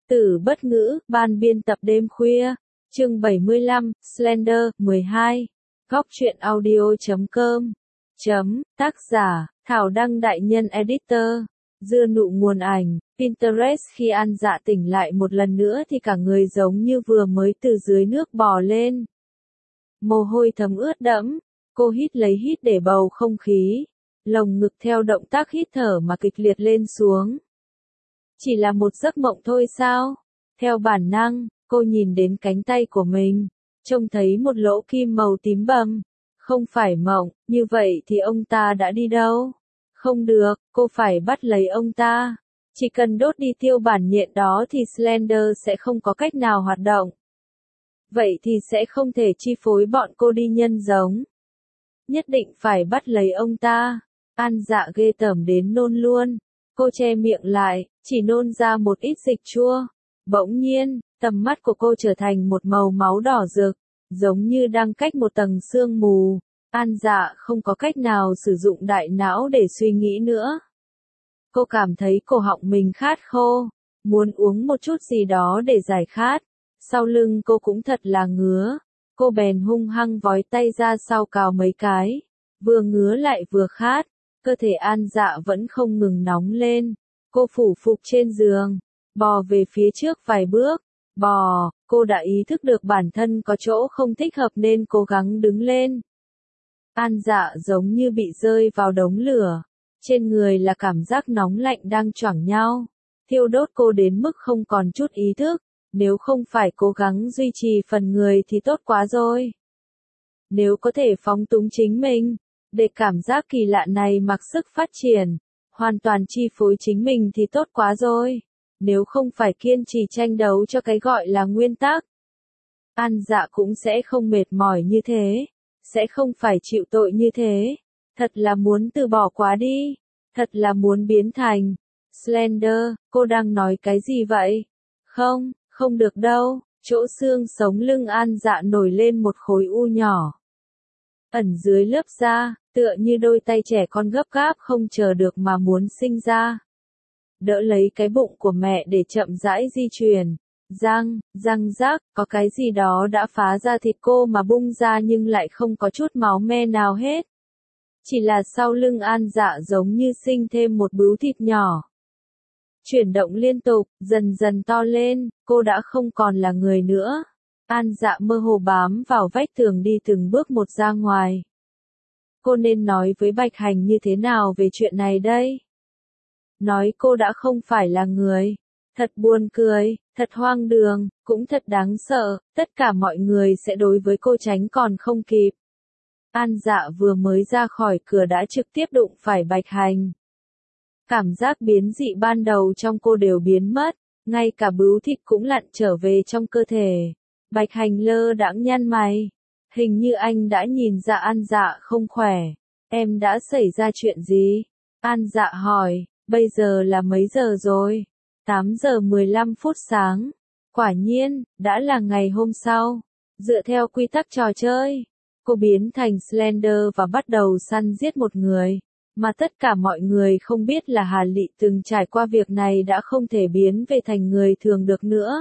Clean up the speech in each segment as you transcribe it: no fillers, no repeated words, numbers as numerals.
Tử bất ngữ, ban biên tập đêm khuya, chương 75, Slender, 12, góc truyện audio.com, tác giả, Thảo Đăng Đại Nhân Editor, dưa nụ nguồn ảnh, Pinterest. Khi An Dạ tỉnh lại một lần nữa thì cả người giống như vừa mới từ dưới nước bò lên. Mồ hôi thấm ướt đẫm, cô hít lấy hít để bầu không khí, lồng ngực theo động tác hít thở mà kịch liệt lên xuống. Chỉ là một giấc mộng thôi sao? Theo bản năng, cô nhìn đến cánh tay của mình, trông thấy một lỗ kim màu tím bầm. Không phải mộng, như vậy thì ông ta đã đi đâu? Không được, cô phải bắt lấy ông ta. Chỉ cần đốt đi tiêu bản nhện đó thì Slender sẽ không có cách nào hoạt động. Vậy thì sẽ không thể chi phối bọn cô đi nhân giống. Nhất định phải bắt lấy ông ta. An Dạ ghê tởm đến nôn luôn. Cô che miệng lại, chỉ nôn ra một ít dịch chua. Bỗng nhiên, tầm mắt của cô trở thành một màu máu đỏ rực, giống như đang cách một tầng sương mù. An Dạ không có cách nào sử dụng đại não để suy nghĩ nữa. Cô cảm thấy cổ họng mình khát khô, muốn uống một chút gì đó để giải khát. Sau lưng cô cũng thật là ngứa. Cô bèn hung hăng vói tay ra sau cào mấy cái. Vừa ngứa lại vừa khát. Cơ thể An Dạ vẫn không ngừng nóng lên. Cô phủ phục trên giường, bò về phía trước vài bước. Cô đã ý thức được bản thân có chỗ không thích hợp nên cố gắng đứng lên. An Dạ giống như bị rơi vào đống lửa. Trên người là cảm giác nóng lạnh đang choảng nhau, thiêu đốt cô đến mức không còn chút ý thức. Nếu không phải cố gắng duy trì phần người thì tốt quá rồi. Nếu có thể phóng túng chính mình, để cảm giác kỳ lạ này mặc sức phát triển, hoàn toàn chi phối chính mình thì tốt quá rồi. Nếu không phải kiên trì tranh đấu cho cái gọi là nguyên tắc, An Dạ cũng sẽ không mệt mỏi như thế, sẽ không phải chịu tội như thế. Thật là muốn từ bỏ quá đi, thật là muốn biến thành Slender. Cô đang nói cái gì vậy? Không được đâu. Chỗ xương sống lưng An Dạ nổi lên một khối u nhỏ. Ẩn dưới lớp da, tựa như đôi tay trẻ con gấp gáp không chờ được mà muốn sinh ra. Đỡ lấy cái bụng của mẹ để chậm rãi di chuyển. Răng rác, có cái gì đó đã phá ra thịt cô mà bung ra nhưng lại không có chút máu me nào hết. Chỉ là sau lưng An Dạ giống như sinh thêm một bướu thịt nhỏ. Chuyển động liên tục, dần dần to lên, cô đã không còn là người nữa. An Dạ mơ hồ bám vào vách tường đi từng bước một ra ngoài. Cô nên nói với Bạch Hành như thế nào về chuyện này đây? Nói cô đã không phải là người. Thật buồn cười, thật hoang đường, cũng thật đáng sợ, tất cả mọi người sẽ đối với cô tránh còn không kịp. An Dạ vừa mới ra khỏi cửa đã trực tiếp đụng phải Bạch Hành. Cảm giác biến dị ban đầu trong cô đều biến mất, ngay cả bướu thịt cũng lặn trở về trong cơ thể. Bạch Hành lơ đãng nhăn mày. Hình như anh đã nhìn ra An Dạ không khỏe. Em đã xảy ra chuyện gì? An Dạ hỏi, bây giờ là mấy giờ rồi? 8 giờ 15 phút sáng. Quả nhiên, đã là ngày hôm sau. Dựa theo quy tắc trò chơi, cô biến thành Slender và bắt đầu săn giết một người. Mà tất cả mọi người không biết là Hà Lị từng trải qua việc này đã không thể biến về thành người thường được nữa.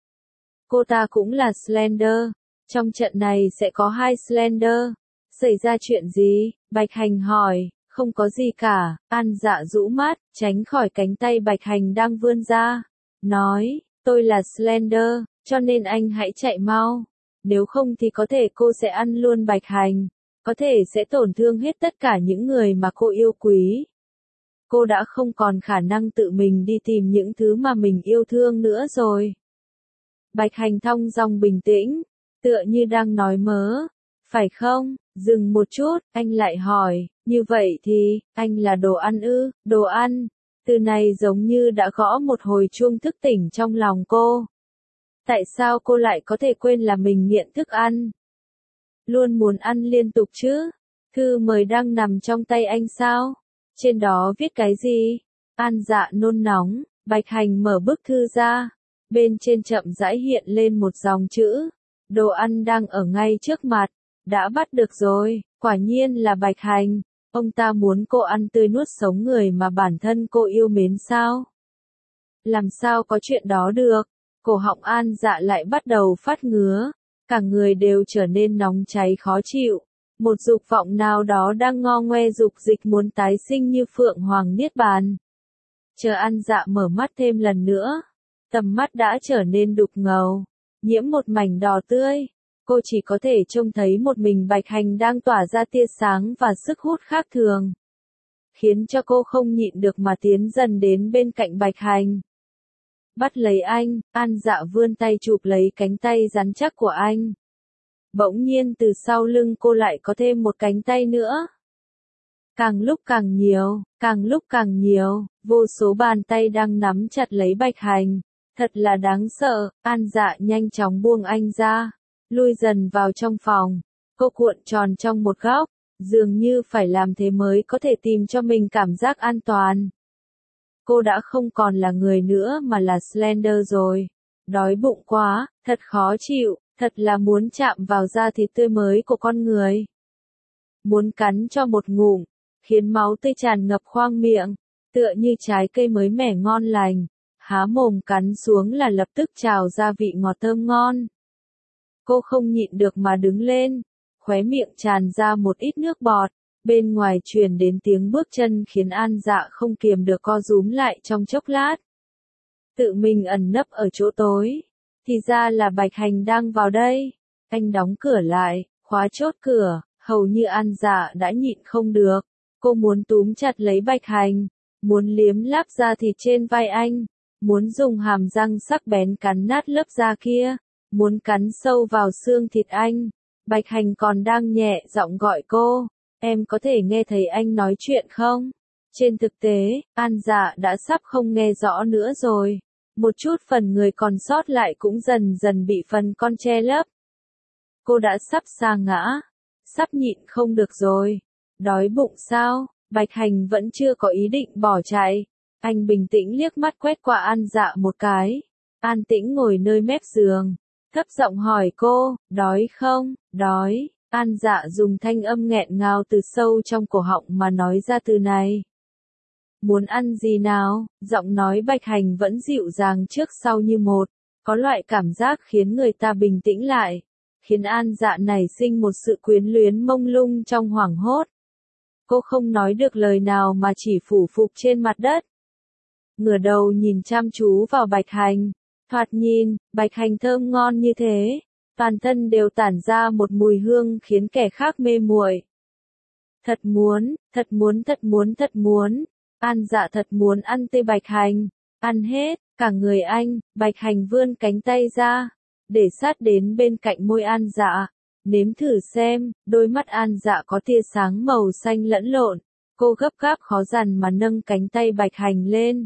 Cô ta cũng là Slender. Trong trận này sẽ có 2 Slender. Xảy ra chuyện gì? Bạch Hành hỏi. Không có gì cả. An Dạ rũ mắt, tránh khỏi cánh tay Bạch Hành đang vươn ra. Nói, tôi là Slender, cho nên anh hãy chạy mau. Nếu không thì có thể cô sẽ ăn luôn Bạch Hành. Có thể sẽ tổn thương hết tất cả những người mà cô yêu quý. Cô đã không còn khả năng tự mình đi tìm những thứ mà mình yêu thương nữa rồi. Bạch Hành thong dong bình tĩnh, tựa như đang nói mớ. Phải không? Dừng một chút, anh lại hỏi, như vậy thì, anh là đồ ăn ư? Đồ ăn? Từ này giống như đã gõ một hồi chuông thức tỉnh trong lòng cô. Tại sao cô lại có thể quên là mình nghiện thức ăn? Luôn muốn ăn liên tục chứ? Thư mời đang nằm trong tay anh sao? Trên đó viết cái gì? An Dạ nôn nóng. Bạch Hành mở bức thư ra. Bên trên chậm rãi hiện lên một dòng chữ. Đồ ăn đang ở ngay trước mặt. Đã bắt được rồi. Quả nhiên là Bạch Hành. Ông ta muốn cô ăn tươi nuốt sống người mà bản thân cô yêu mến sao? Làm sao có chuyện đó được? Cổ họng An Dạ lại bắt đầu phát ngứa, cả người đều trở nên nóng cháy khó chịu. Một dục vọng nào đó đang ngo ngoe dục dịch muốn tái sinh như Phượng Hoàng Niết Bàn. Chờ An Dạ mở mắt thêm lần nữa, tầm mắt đã trở nên đục ngầu, nhiễm một mảnh đỏ tươi. Cô chỉ có thể trông thấy một mình Bạch Hành đang tỏa ra tia sáng và sức hút khác thường, khiến cho cô không nhịn được mà tiến dần đến bên cạnh Bạch Hành. Bắt lấy anh, An Dạ vươn tay chụp lấy cánh tay rắn chắc của anh. Bỗng nhiên từ sau lưng cô lại có thêm một cánh tay nữa. Càng lúc càng nhiều, càng lúc càng nhiều, vô số bàn tay đang nắm chặt lấy Bạch Hành. Thật là đáng sợ, An Dạ nhanh chóng buông anh ra, lui dần vào trong phòng. Cô cuộn tròn trong một góc, dường như phải làm thế mới có thể tìm cho mình cảm giác an toàn. Cô đã không còn là người nữa mà là Slender rồi. Đói bụng quá, thật khó chịu, thật là muốn chạm vào da thịt tươi mới của con người. Muốn cắn cho một ngụm, khiến máu tươi tràn ngập khoang miệng, tựa như trái cây mới mẻ ngon lành. Há mồm cắn xuống là lập tức trào ra vị ngọt thơm ngon. Cô không nhịn được mà đứng lên, khóe miệng tràn ra một ít nước bọt. Bên ngoài truyền đến tiếng bước chân khiến An Dạ không kiềm được co rúm lại trong chốc lát. Tự mình ẩn nấp ở chỗ tối, thì ra là Bạch Hành đang vào đây. Anh đóng cửa lại, khóa chốt cửa, hầu như An Dạ đã nhịn không được. Cô muốn túm chặt lấy Bạch Hành, muốn liếm láp da thịt trên vai anh, muốn dùng hàm răng sắc bén cắn nát lớp da kia, muốn cắn sâu vào xương thịt anh. Bạch Hành còn đang nhẹ giọng gọi cô. Em có thể nghe thấy anh nói chuyện không? Trên thực tế, An Dạ đã sắp không nghe rõ nữa rồi. Một chút phần người còn sót lại cũng dần dần bị phần con che lấp. Cô đã sắp sa ngã. Sắp nhịn không được rồi. Đói bụng sao? Bạch Hành vẫn chưa có ý định bỏ chạy. Anh bình tĩnh liếc mắt quét qua An Dạ một cái. An tĩnh ngồi nơi mép giường. Thấp giọng hỏi cô, đói không? Đói. An Dạ dùng thanh âm nghẹn ngào từ sâu trong cổ họng mà nói ra từ này. Muốn ăn gì nào? Giọng nói Bạch Hành vẫn dịu dàng trước sau như một, có loại cảm giác khiến người ta bình tĩnh lại, khiến An Dạ nảy sinh một sự quyến luyến mông lung trong hoảng hốt. Cô không nói được lời nào mà chỉ phủ phục trên mặt đất. Ngửa đầu nhìn chăm chú vào Bạch Hành, thoạt nhìn, Bạch Hành thơm ngon như thế. Toàn thân đều tản ra một mùi hương khiến kẻ khác mê muội. Thật muốn, thật muốn, thật muốn, thật muốn. An Dạ thật muốn ăn tươi Bạch Hành, ăn hết, cả người anh. Bạch Hành vươn cánh tay ra, để sát đến bên cạnh môi An Dạ. Nếm thử xem, đôi mắt An Dạ có tia sáng màu xanh lẫn lộn. Cô gấp gáp khó dằn mà nâng cánh tay Bạch Hành lên.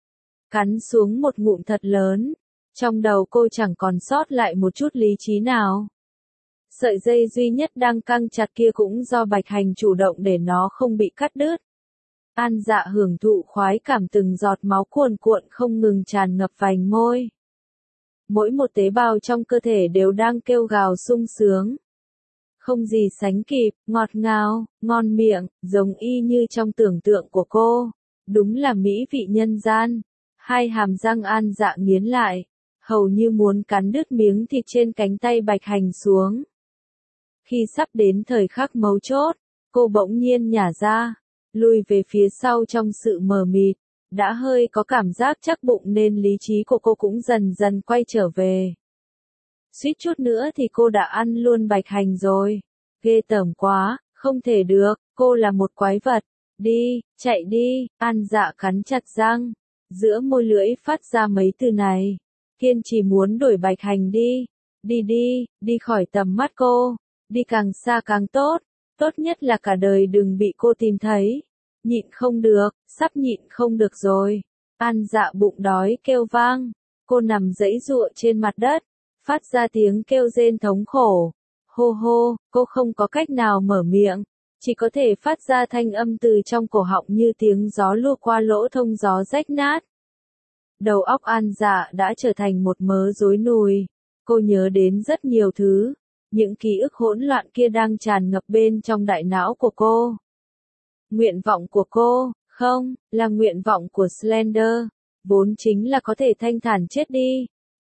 Cắn xuống một ngụm thật lớn. Trong đầu cô chẳng còn sót lại một chút lý trí nào. Sợi dây duy nhất đang căng chặt kia cũng do Bạch Hành chủ động để nó không bị cắt đứt. An Dạ hưởng thụ khoái cảm từng giọt máu cuồn cuộn không ngừng tràn ngập vành môi. Mỗi một tế bào trong cơ thể đều đang kêu gào sung sướng. Không gì sánh kịp, ngọt ngào, ngon miệng, giống y như trong tưởng tượng của cô. Đúng là mỹ vị nhân gian. Hai hàm răng An Dạ nghiến lại, hầu như muốn cắn đứt miếng thịt trên cánh tay Bạch Hành xuống. Khi sắp đến thời khắc mấu chốt, cô bỗng nhiên nhả ra, lùi về phía sau trong sự mờ mịt, đã hơi có cảm giác chắc bụng nên lý trí của cô cũng dần dần quay trở về. Suýt chút nữa thì cô đã ăn luôn Bạch Hành rồi. Ghê tởm quá, không thể được, cô là một quái vật. Đi, chạy đi, An Dạ cắn chặt răng, giữa môi lưỡi phát ra mấy từ này. Kiên trì muốn đuổi Bạch Hành đi. Đi đi, đi khỏi tầm mắt cô. Đi càng xa càng tốt. Tốt nhất là cả đời đừng bị cô tìm thấy. Nhịn không được, sắp nhịn không được rồi. An Dạ bụng đói kêu vang. Cô nằm giãy giụa trên mặt đất, phát ra tiếng kêu rên thống khổ. Hô hô, cô không có cách nào mở miệng, chỉ có thể phát ra thanh âm từ trong cổ họng như tiếng gió lùa qua lỗ thông gió rách nát. Đầu óc An Dạ đã trở thành một mớ rối nùi. Cô nhớ đến rất nhiều thứ. Những ký ức hỗn loạn kia đang tràn ngập bên trong đại não của cô. Nguyện vọng của cô, không, là nguyện vọng của Slender. Vốn chính là có thể thanh thản chết đi.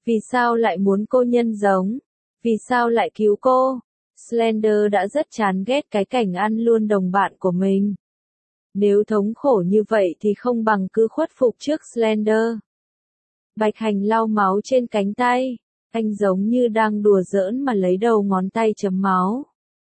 Vì sao lại muốn cô nhân giống? Vì sao lại cứu cô? Slender đã rất chán ghét cái cảnh ăn luôn đồng bạn của mình. Nếu thống khổ như vậy thì không bằng cứ khuất phục trước Slender. Bạch Hành lau máu trên cánh tay. Anh giống như đang đùa giỡn mà lấy đầu ngón tay chấm máu.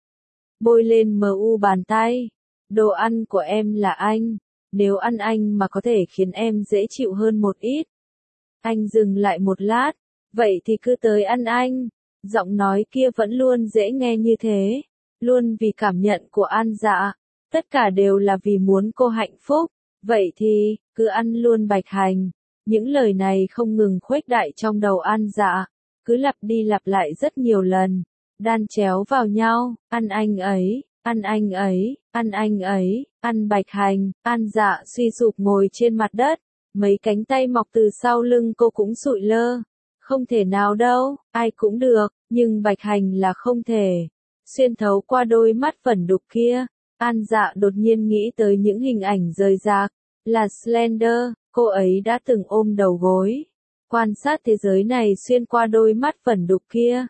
Bôi lên mu bàn tay. Đồ ăn của em là anh. Nếu ăn anh mà có thể khiến em dễ chịu hơn một ít. Anh dừng lại một lát. Vậy thì cứ tới ăn anh. Giọng nói kia vẫn luôn dễ nghe như thế. Luôn vì cảm nhận của An Dạ. Tất cả đều là vì muốn cô hạnh phúc. Vậy thì, cứ ăn luôn Bạch Hành. Những lời này không ngừng khuếch đại trong đầu An Dạ. Cứ lặp đi lặp lại rất nhiều lần. Đan chéo vào nhau. Ăn anh ấy, ăn anh ấy, ăn anh ấy, ăn Bạch Hành. An Dạ suy sụp ngồi trên mặt đất. Mấy cánh tay mọc từ sau lưng cô cũng sụi lơ. Không thể nào đâu, ai cũng được, nhưng Bạch Hành là không thể. Xuyên thấu qua đôi mắt vẩn đục kia, An Dạ đột nhiên nghĩ tới những hình ảnh rời rạc, là Slender, cô ấy đã từng ôm đầu gối, quan sát thế giới này xuyên qua đôi mắt vẩn đục kia.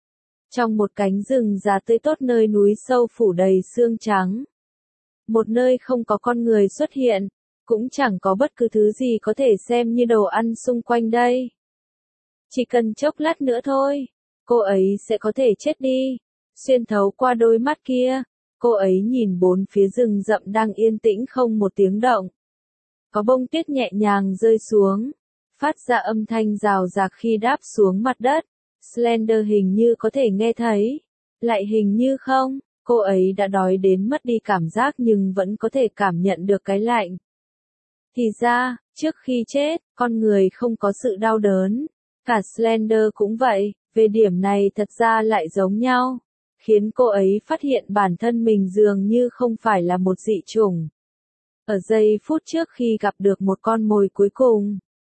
Trong một cánh rừng già tươi tốt nơi núi sâu phủ đầy sương trắng. Một nơi không có con người xuất hiện, cũng chẳng có bất cứ thứ gì có thể xem như đồ ăn xung quanh đây. Chỉ cần chốc lát nữa thôi, cô ấy sẽ có thể chết đi. Xuyên thấu qua đôi mắt kia, cô ấy nhìn bốn phía rừng rậm đang yên tĩnh không một tiếng động. Có bông tuyết nhẹ nhàng rơi xuống, phát ra âm thanh rào rạc khi đáp xuống mặt đất. Slender hình như có thể nghe thấy, lại hình như không, cô ấy đã đói đến mất đi cảm giác nhưng vẫn có thể cảm nhận được cái lạnh. Thì ra, trước khi chết, con người không có sự đau đớn. Cả Slender cũng vậy, về điểm này thật ra lại giống nhau, khiến cô ấy phát hiện bản thân mình dường như không phải là một dị chủng. Ở giây phút trước khi gặp được một con mồi cuối cùng,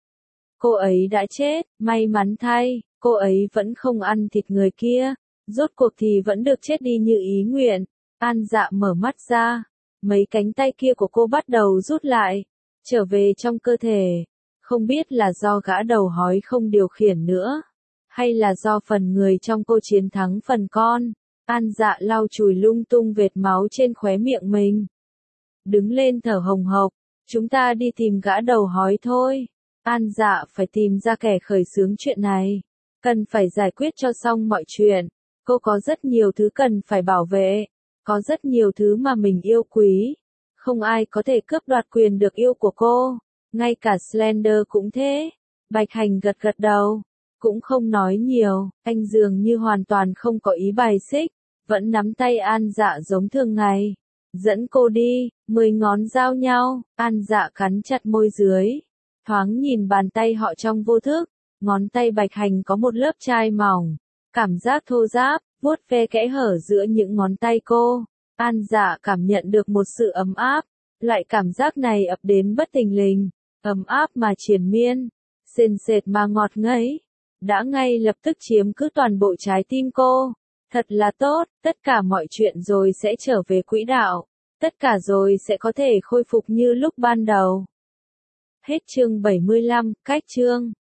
cô ấy đã chết, may mắn thay, cô ấy vẫn không ăn thịt người kia, rốt cuộc thì vẫn được chết đi như ý nguyện. An Dạ mở mắt ra, mấy cánh tay kia của cô bắt đầu rút lại, trở về trong cơ thể. Không biết là do gã đầu hói không điều khiển nữa, hay là do phần người trong cô chiến thắng phần con. An Dạ lau chùi lung tung vệt máu trên khóe miệng mình. Đứng lên thở hồng hộc, chúng ta đi tìm gã đầu hói thôi. An Dạ phải tìm ra kẻ khởi xướng chuyện này. Cần phải giải quyết cho xong mọi chuyện. Cô có rất nhiều thứ cần phải bảo vệ. Có rất nhiều thứ mà mình yêu quý. Không ai có thể cướp đoạt quyền được yêu của cô. Ngay cả Slender cũng thế. Bạch Hành gật gật đầu. Cũng không nói nhiều. Anh dường như hoàn toàn không có ý bài xích. Vẫn nắm tay An Dạ giống thường ngày. Dẫn cô đi. 10 ngón giao nhau. An Dạ cắn chặt môi dưới. Thoáng nhìn bàn tay họ trong vô thức. Ngón tay Bạch Hành có một lớp chai mỏng. Cảm giác thô ráp, vuốt ve kẽ hở giữa những ngón tay cô. An Dạ cảm nhận được một sự ấm áp. Loại cảm giác này ập đến bất thình lình. Ấm áp mà triền miên. Sền sệt mà ngọt ngấy. Đã ngay lập tức chiếm cứ toàn bộ trái tim cô. Thật là tốt, tất cả mọi chuyện rồi sẽ trở về quỹ đạo. Tất cả rồi sẽ có thể khôi phục như lúc ban đầu. Hết chương 75, cách chương.